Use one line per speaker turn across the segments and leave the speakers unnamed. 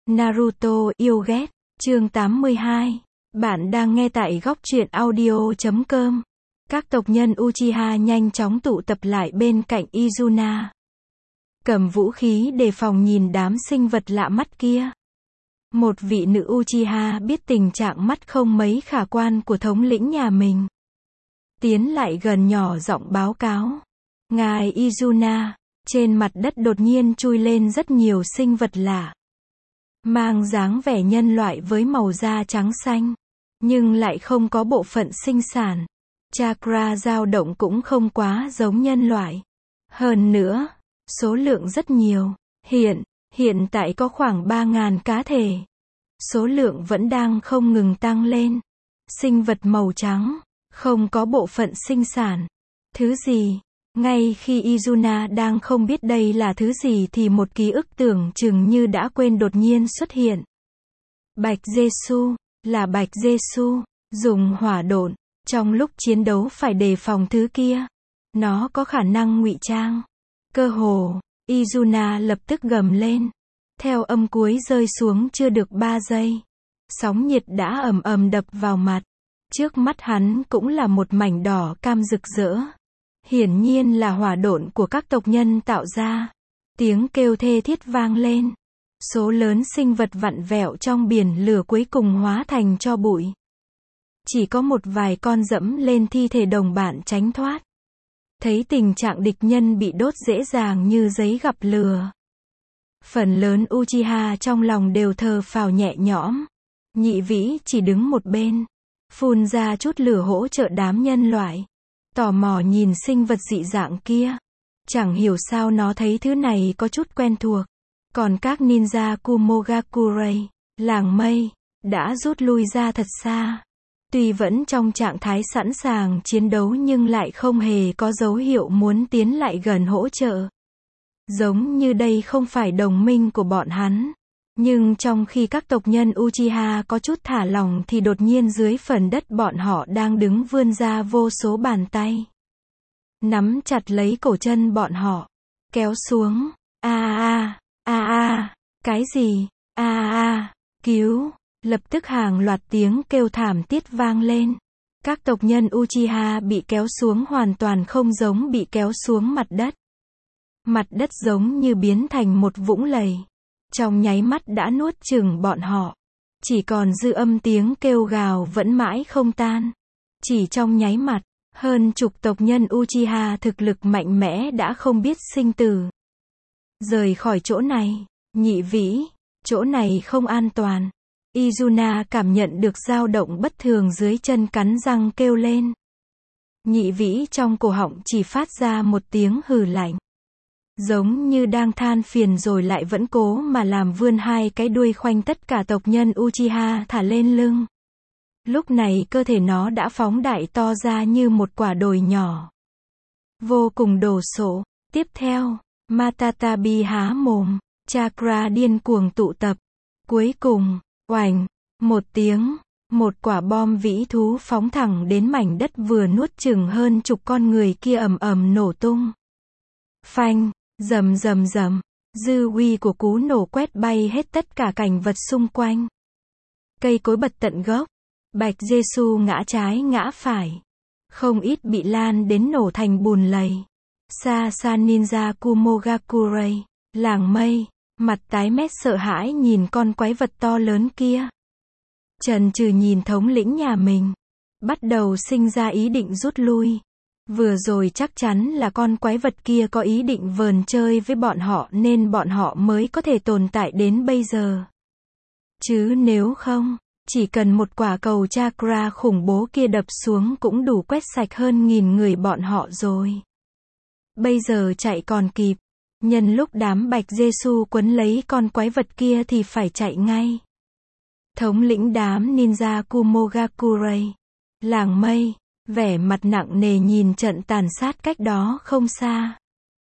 Naruto yêu ghét, chương 82. Bạn đang nghe tại góc truyện audio.com. Các tộc nhân Uchiha nhanh chóng tụ tập lại bên cạnh Izuna. Cầm vũ khí đề phòng nhìn đám sinh vật lạ mắt kia. Một vị nữ Uchiha biết tình trạng mắt không mấy khả quan của thống lĩnh nhà mình. Tiến lại gần nhỏ giọng báo cáo. Ngài Izuna, trên mặt đất đột nhiên chui lên rất nhiều sinh vật lạ. Mang dáng vẻ nhân loại với màu da trắng xanh. Nhưng lại không có bộ phận sinh sản. Chakra dao động cũng không quá giống nhân loại. Hơn nữa, số lượng rất nhiều. Hiện tại có khoảng 3.000 cá thể. Số lượng vẫn đang không ngừng tăng lên. Sinh vật màu trắng, không có bộ phận sinh sản. Thứ gì? Ngay khi Izuna đang không biết đây là thứ gì thì một ký ức tưởng chừng như đã quên đột nhiên xuất hiện. Bạch Giêsu, là Bạch Giêsu, dùng hỏa độn, trong lúc chiến đấu phải đề phòng thứ kia. Nó có khả năng ngụy trang. Cơ hồ, Izuna lập tức gầm lên. Theo âm cuối rơi xuống chưa được 3 giây. Sóng nhiệt đã ầm ầm đập vào mặt. Trước mắt hắn cũng là một mảnh đỏ cam rực rỡ. Hiển nhiên là hỏa độn của các tộc nhân tạo ra. Tiếng kêu thê thiết vang lên. Số lớn sinh vật vặn vẹo trong biển lửa cuối cùng hóa thành tro bụi. Chỉ có một vài con dẫm lên thi thể đồng bạn tránh thoát. Thấy tình trạng địch nhân bị đốt dễ dàng như giấy gặp lửa. Phần lớn Uchiha trong lòng đều thở phào nhẹ nhõm. Nhị vĩ chỉ đứng một bên. Phun ra chút lửa hỗ trợ đám nhân loại. Tò mò nhìn sinh vật dị dạng kia. Chẳng hiểu sao nó thấy thứ này có chút quen thuộc. Còn các ninja Kumogakurai, làng mây, đã rút lui ra thật xa. Tuy vẫn trong trạng thái sẵn sàng chiến đấu nhưng lại không hề có dấu hiệu muốn tiến lại gần hỗ trợ. Giống như đây không phải đồng minh của bọn hắn. Nhưng trong khi các tộc nhân Uchiha có chút thả lỏng thì đột nhiên dưới phần đất bọn họ đang đứng vươn ra vô số bàn tay. Nắm chặt lấy cổ chân bọn họ. Kéo xuống. Cái gì? Cứu. Lập tức hàng loạt tiếng kêu thảm thiết vang lên. Các tộc nhân Uchiha bị kéo xuống hoàn toàn không giống bị kéo xuống mặt đất. Mặt đất giống như biến thành một vũng lầy. Trong nháy mắt đã nuốt chửng bọn họ. Chỉ còn dư âm tiếng kêu gào vẫn mãi không tan. Chỉ trong nháy mắt, hơn chục tộc nhân Uchiha thực lực mạnh mẽ đã không biết sinh tử. Rời khỏi chỗ này, nhị vĩ, chỗ này không an toàn. Izuna cảm nhận được dao động bất thường dưới chân cắn răng kêu lên. Nhị vĩ trong cổ họng chỉ phát ra một tiếng hừ lạnh. Giống như đang than phiền rồi lại vẫn cố mà làm vươn hai cái đuôi khoanh tất cả tộc nhân Uchiha thả lên lưng. Lúc này cơ thể nó đã phóng đại to ra như một quả đồi nhỏ. Vô cùng đồ sộ. Tiếp theo, Matatabi há mồm, chakra điên cuồng tụ tập. Cuối cùng, oành, một tiếng, một quả bom vĩ thú phóng thẳng đến mảnh đất vừa nuốt chửng hơn chục con người kia ầm ầm nổ tung. Phanh, rầm rầm rầm, dư uy của cú nổ quét bay hết tất cả cảnh vật xung quanh. Cây cối bật tận gốc, Bạch Giêsu ngã trái ngã phải. Không ít bị lan đến nổ thành bùn lầy. Xa xa ninja Kumogakurai, làng mây, mặt tái mét sợ hãi nhìn con quái vật to lớn kia. Chần chừ nhìn thống lĩnh nhà mình. Bắt đầu sinh ra ý định rút lui. Vừa rồi chắc chắn là con quái vật kia có ý định vờn chơi với bọn họ nên bọn họ mới có thể tồn tại đến bây giờ. Chứ nếu không, chỉ cần một quả cầu chakra khủng bố kia đập xuống cũng đủ quét sạch hơn 1000 người bọn họ rồi. Bây giờ chạy còn kịp. Nhân lúc đám Bạch Giêsu quấn lấy con quái vật kia thì phải chạy ngay. Thống lĩnh đám ninja Kumogakurai, làng mây, vẻ mặt nặng nề nhìn trận tàn sát cách đó không xa.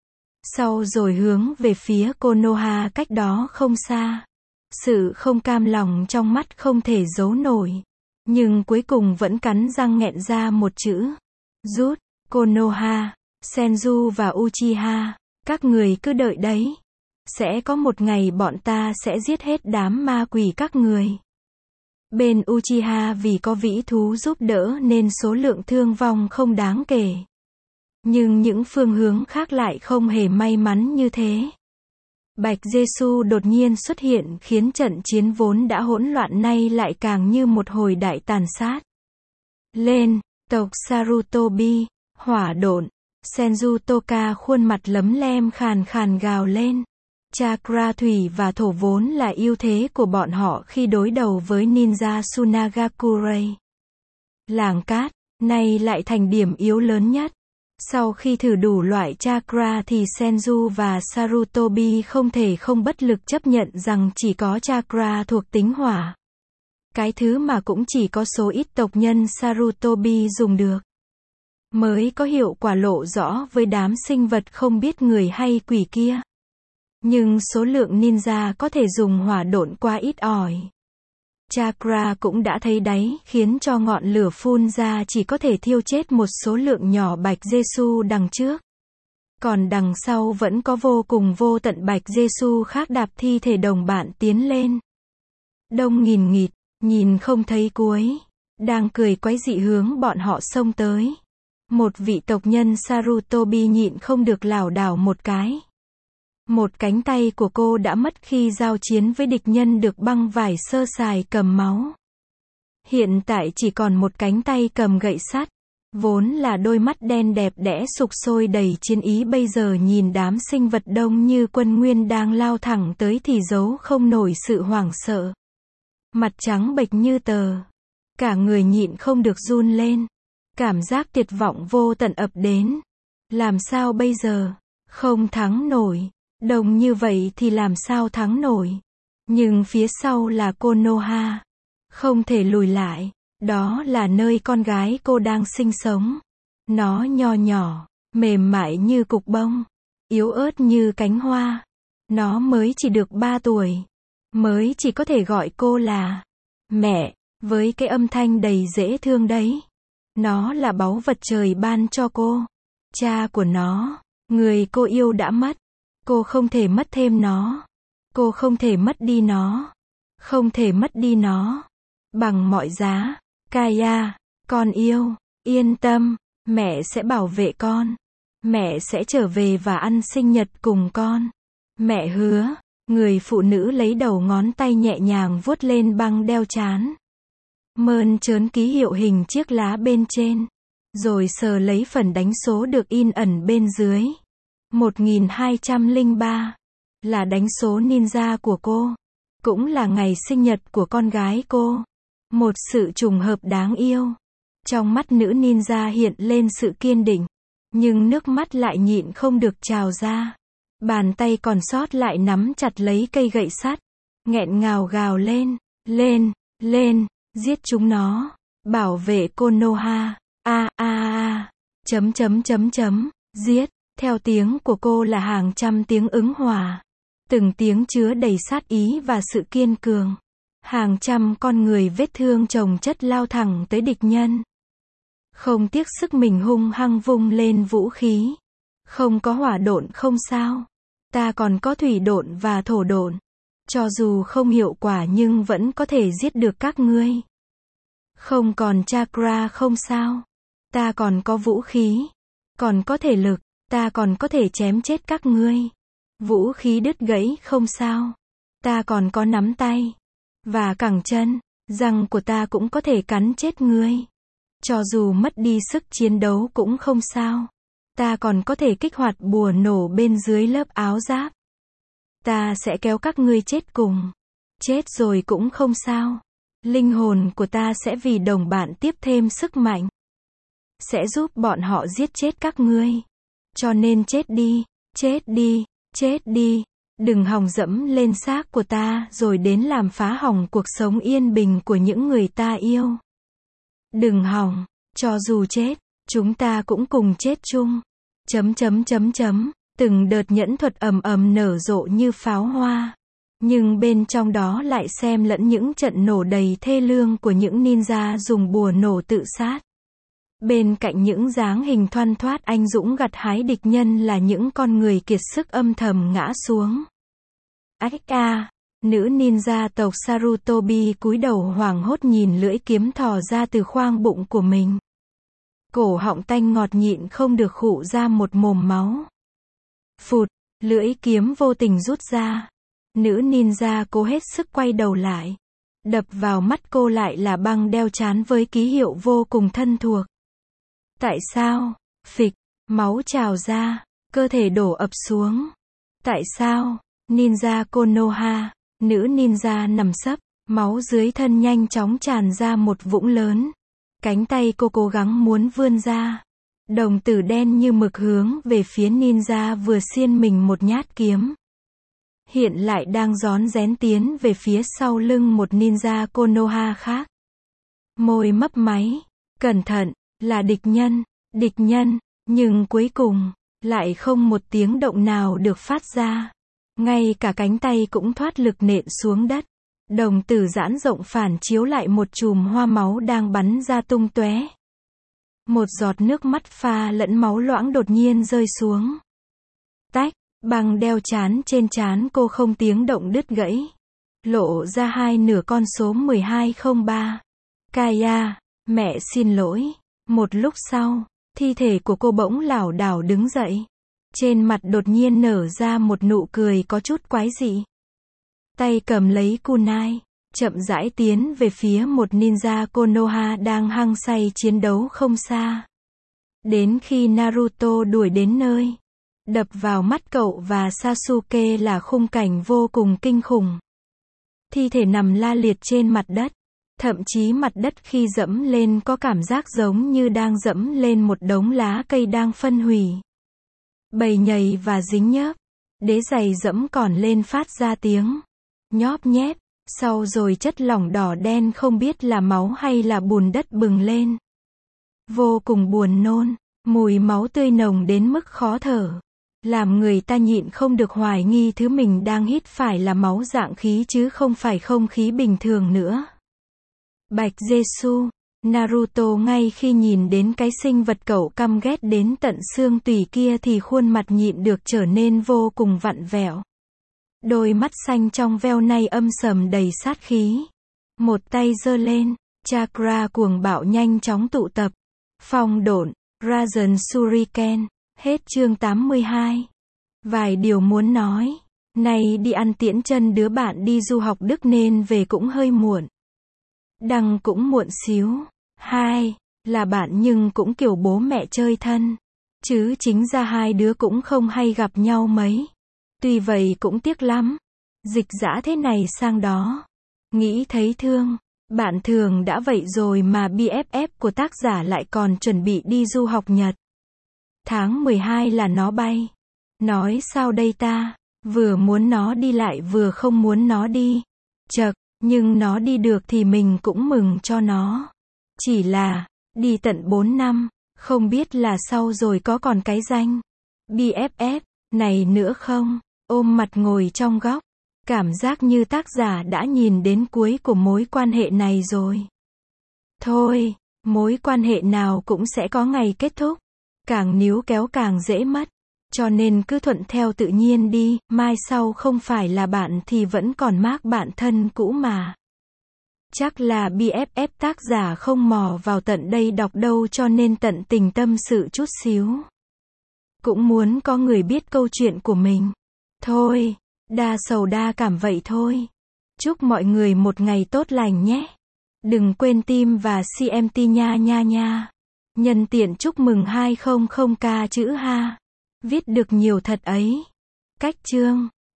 Sau rồi hướng về phía Konoha cách đó không xa. Sự không cam lòng trong mắt không thể giấu nổi. Nhưng cuối cùng vẫn cắn răng nghẹn ra một chữ. Rút. Konoha, Senju và Uchiha, các người cứ đợi đấy. Sẽ có một ngày bọn ta sẽ giết hết đám ma quỷ các người. Bên Uchiha vì có vĩ thú giúp đỡ nên số lượng thương vong không đáng kể. Nhưng những phương hướng khác lại không hề may mắn như thế. Bạch Giê-xu đột nhiên xuất hiện khiến trận chiến vốn đã hỗn loạn nay lại càng như một hồi đại tàn sát. Lên, tộc Sarutobi, hỏa độn, Senju Toka khuôn mặt lấm lem khàn khàn gào lên. Chakra thủy và thổ vốn là ưu thế của bọn họ khi đối đầu với ninja Sunagakure. Làng cát, nay lại thành điểm yếu lớn nhất. Sau khi thử đủ loại chakra thì Senju và Sarutobi không thể không bất lực chấp nhận rằng chỉ có chakra thuộc tính hỏa. Cái thứ mà cũng chỉ có số ít tộc nhân Sarutobi dùng được. Mới có hiệu quả lộ rõ với đám sinh vật không biết người hay quỷ kia. Nhưng số lượng ninja có thể dùng hỏa độn quá ít ỏi. Chakra cũng đã thấy đáy, khiến cho ngọn lửa phun ra chỉ có thể thiêu chết một số lượng nhỏ Bạch Giê-xu đằng trước. Còn đằng sau vẫn có vô cùng vô tận Bạch Giê-xu khác đạp thi thể đồng bạn tiến lên. Đông nghìn nghịt, nhìn không thấy cuối. Đang cười quái dị hướng bọn họ xông tới. Một vị tộc nhân Sarutobi nhịn không được lảo đảo một cái. Một cánh tay của cô đã mất khi giao chiến với địch nhân được băng vải sơ sài cầm máu. Hiện tại chỉ còn một cánh tay cầm gậy sắt. Vốn là đôi mắt đen đẹp đẽ sục sôi đầy chiến ý bây giờ nhìn đám sinh vật đông như quân nguyên đang lao thẳng tới thì giấu không nổi sự hoảng sợ. Mặt trắng bệch như tờ. Cả người nhịn không được run lên. Cảm giác tuyệt vọng vô tận ập đến. Làm sao bây giờ? Không thắng nổi. Đông như vậy thì làm sao thắng nổi. Nhưng phía sau là Konoha. Không thể lùi lại. Đó là nơi con gái cô đang sinh sống. Nó nho nhỏ, mềm mại như cục bông, yếu ớt như cánh hoa. Nó mới chỉ được 3 tuổi. Mới chỉ có thể gọi cô là mẹ, với cái âm thanh đầy dễ thương đấy. Nó là báu vật trời ban cho cô. Cha của nó, người cô yêu đã mất. Cô không thể mất thêm nó. Cô không thể mất đi nó. Không thể mất đi nó. Bằng mọi giá. Kaya, con yêu, yên tâm, mẹ sẽ bảo vệ con. Mẹ sẽ trở về và ăn sinh nhật cùng con. Mẹ hứa. Người phụ nữ lấy đầu ngón tay nhẹ nhàng vuốt lên băng đeo trán. Mơn trớn ký hiệu hình chiếc lá bên trên. Rồi sờ lấy phần đánh số được in ẩn bên dưới. 1203 là đánh số ninja của cô. Cũng là ngày sinh nhật của con gái cô. Một sự trùng hợp đáng yêu. Trong mắt nữ ninja hiện lên sự kiên định. Nhưng nước mắt lại nhịn không được trào ra. Bàn tay còn sót lại nắm chặt lấy cây gậy sắt. Nghẹn ngào gào lên. Lên, lên, giết chúng nó. Bảo vệ Konoha. Giết. Theo tiếng của cô là hàng trăm tiếng ứng hòa. Từng tiếng chứa đầy sát ý và sự kiên cường. Hàng trăm con người vết thương chồng chất lao thẳng tới địch nhân. Không tiếc sức mình hung hăng vung lên vũ khí. Không có hỏa độn không sao. Ta còn có thủy độn và thổ độn. Cho dù không hiệu quả nhưng vẫn có thể giết được các ngươi. Không còn chakra không sao. Ta còn có vũ khí. Còn có thể lực. Ta còn có thể chém chết các ngươi. Vũ khí đứt gãy không sao. Ta còn có nắm tay. Và cẳng chân. Răng của ta cũng có thể cắn chết ngươi. Cho dù mất đi sức chiến đấu cũng không sao. Ta còn có thể kích hoạt bùa nổ bên dưới lớp áo giáp. Ta sẽ kéo các ngươi chết cùng. Chết rồi cũng không sao. Linh hồn của ta sẽ vì đồng bạn tiếp thêm sức mạnh. Sẽ giúp bọn họ giết chết các ngươi. Cho nên chết đi, chết đi, chết đi. Đừng hòng dẫm lên xác của ta rồi đến làm phá hỏng cuộc sống yên bình của những người ta yêu. Đừng hòng, cho dù chết, chúng ta cũng cùng chết chung. Từng đợt nhẫn thuật ầm ầm nở rộ như pháo hoa. Nhưng bên trong đó lại xem lẫn những trận nổ đầy thê lương của những ninja dùng bùa nổ tự sát. Bên cạnh những dáng hình thoăn thoát anh dũng gặt hái địch nhân là những con người kiệt sức âm thầm ngã xuống. Ách a, nữ ninja tộc Sarutobi cúi đầu hoảng hốt nhìn lưỡi kiếm thò ra từ khoang bụng của mình. Cổ họng tanh ngọt nhịn không được khụ ra một mồm máu. Phụt, lưỡi kiếm vô tình rút ra. Nữ ninja cố hết sức quay đầu lại. Đập vào mắt cô lại là băng đeo trán với ký hiệu vô cùng thân thuộc. Tại sao? Phịch, máu trào ra, cơ thể đổ ập xuống. Tại sao? Ninja Konoha, nữ ninja nằm sấp, máu dưới thân nhanh chóng tràn ra một vũng lớn. Cánh tay cô cố gắng muốn vươn ra. Đồng tử đen như mực hướng về phía ninja vừa xiên mình một nhát kiếm. Hiện lại đang rón rén tiến về phía sau lưng một ninja Konoha khác. Môi mấp máy. Cẩn thận, là địch nhân, nhưng cuối cùng, lại không một tiếng động nào được phát ra. Ngay cả cánh tay cũng thoát lực nện xuống đất. Đồng tử giãn rộng phản chiếu lại một chùm hoa máu đang bắn ra tung tóe. Một giọt nước mắt pha lẫn máu loãng đột nhiên rơi xuống. Tách, băng đeo trán trên trán cô không tiếng động đứt gãy. Lộ ra hai nửa con số 1203. Kaya, mẹ xin lỗi. Một lúc sau, thi thể của cô bỗng lảo đảo đứng dậy. Trên mặt đột nhiên nở ra một nụ cười có chút quái dị. Tay cầm lấy kunai, chậm rãi tiến về phía một ninja Konoha đang hăng say chiến đấu không xa. Đến khi Naruto đuổi đến nơi, đập vào mắt cậu và Sasuke là khung cảnh vô cùng kinh khủng. Thi thể nằm la liệt trên mặt đất. Thậm chí mặt đất khi dẫm lên có cảm giác giống như đang dẫm lên một đống lá cây đang phân hủy. Bầy nhầy và dính nhớp. Đế giày dẫm còn lên phát ra tiếng nhóp nhép. Sau rồi chất lỏng đỏ đen không biết là máu hay là bùn đất bừng lên. Vô cùng buồn nôn. Mùi máu tươi nồng đến mức khó thở. Làm người ta nhịn không được hoài nghi thứ mình đang hít phải là máu dạng khí chứ không phải không khí bình thường nữa. Bạch Jesu, Naruto ngay khi nhìn đến cái sinh vật cậu căm ghét đến tận xương tủy kia thì khuôn mặt nhịn được trở nên vô cùng vặn vẹo. Đôi mắt xanh trong veo nay âm sầm đầy sát khí. Một tay giơ lên, chakra cuồng bạo nhanh chóng tụ tập. Phong độn, Rasen Shuriken, hết chương 82. Vài điều muốn nói. Này đi ăn tiễn chân đứa bạn đi du học Đức nên về cũng hơi muộn. Đăng cũng muộn xíu. 2. Là bạn nhưng cũng kiểu bố mẹ chơi thân. Chứ chính ra hai đứa cũng không hay gặp nhau mấy. Tuy vậy cũng tiếc lắm. Dịch dã thế này sang đó. Nghĩ thấy thương. Bạn thường đã vậy rồi mà BFF của tác giả lại còn chuẩn bị đi du học Nhật. Tháng 12 là nó bay. Nói sao đây ta? Vừa muốn nó đi lại vừa không muốn nó đi. Chậc, nhưng nó đi được thì mình cũng mừng cho nó. Chỉ là, đi tận 4 năm, không biết là sau rồi có còn cái danh BFF này nữa không? Ôm mặt ngồi trong góc. Cảm giác như tác giả đã nhìn đến cuối của mối quan hệ này rồi. Thôi, mối quan hệ nào cũng sẽ có ngày kết thúc. Càng níu kéo càng dễ mất. Cho nên cứ thuận theo tự nhiên đi, mai sau không phải là bạn thì vẫn còn mác bạn thân cũ mà. Chắc là BFF tác giả không mò vào tận đây đọc đâu cho nên tận tình tâm sự chút xíu. Cũng muốn có người biết câu chuyện của mình. Thôi, đa sầu đa cảm vậy thôi. Chúc mọi người một ngày tốt lành nhé. Đừng quên tim và CMT nha nha nha. Nhân tiện chúc mừng 200k chữ ha. Viết được nhiều thật ấy. Cách chương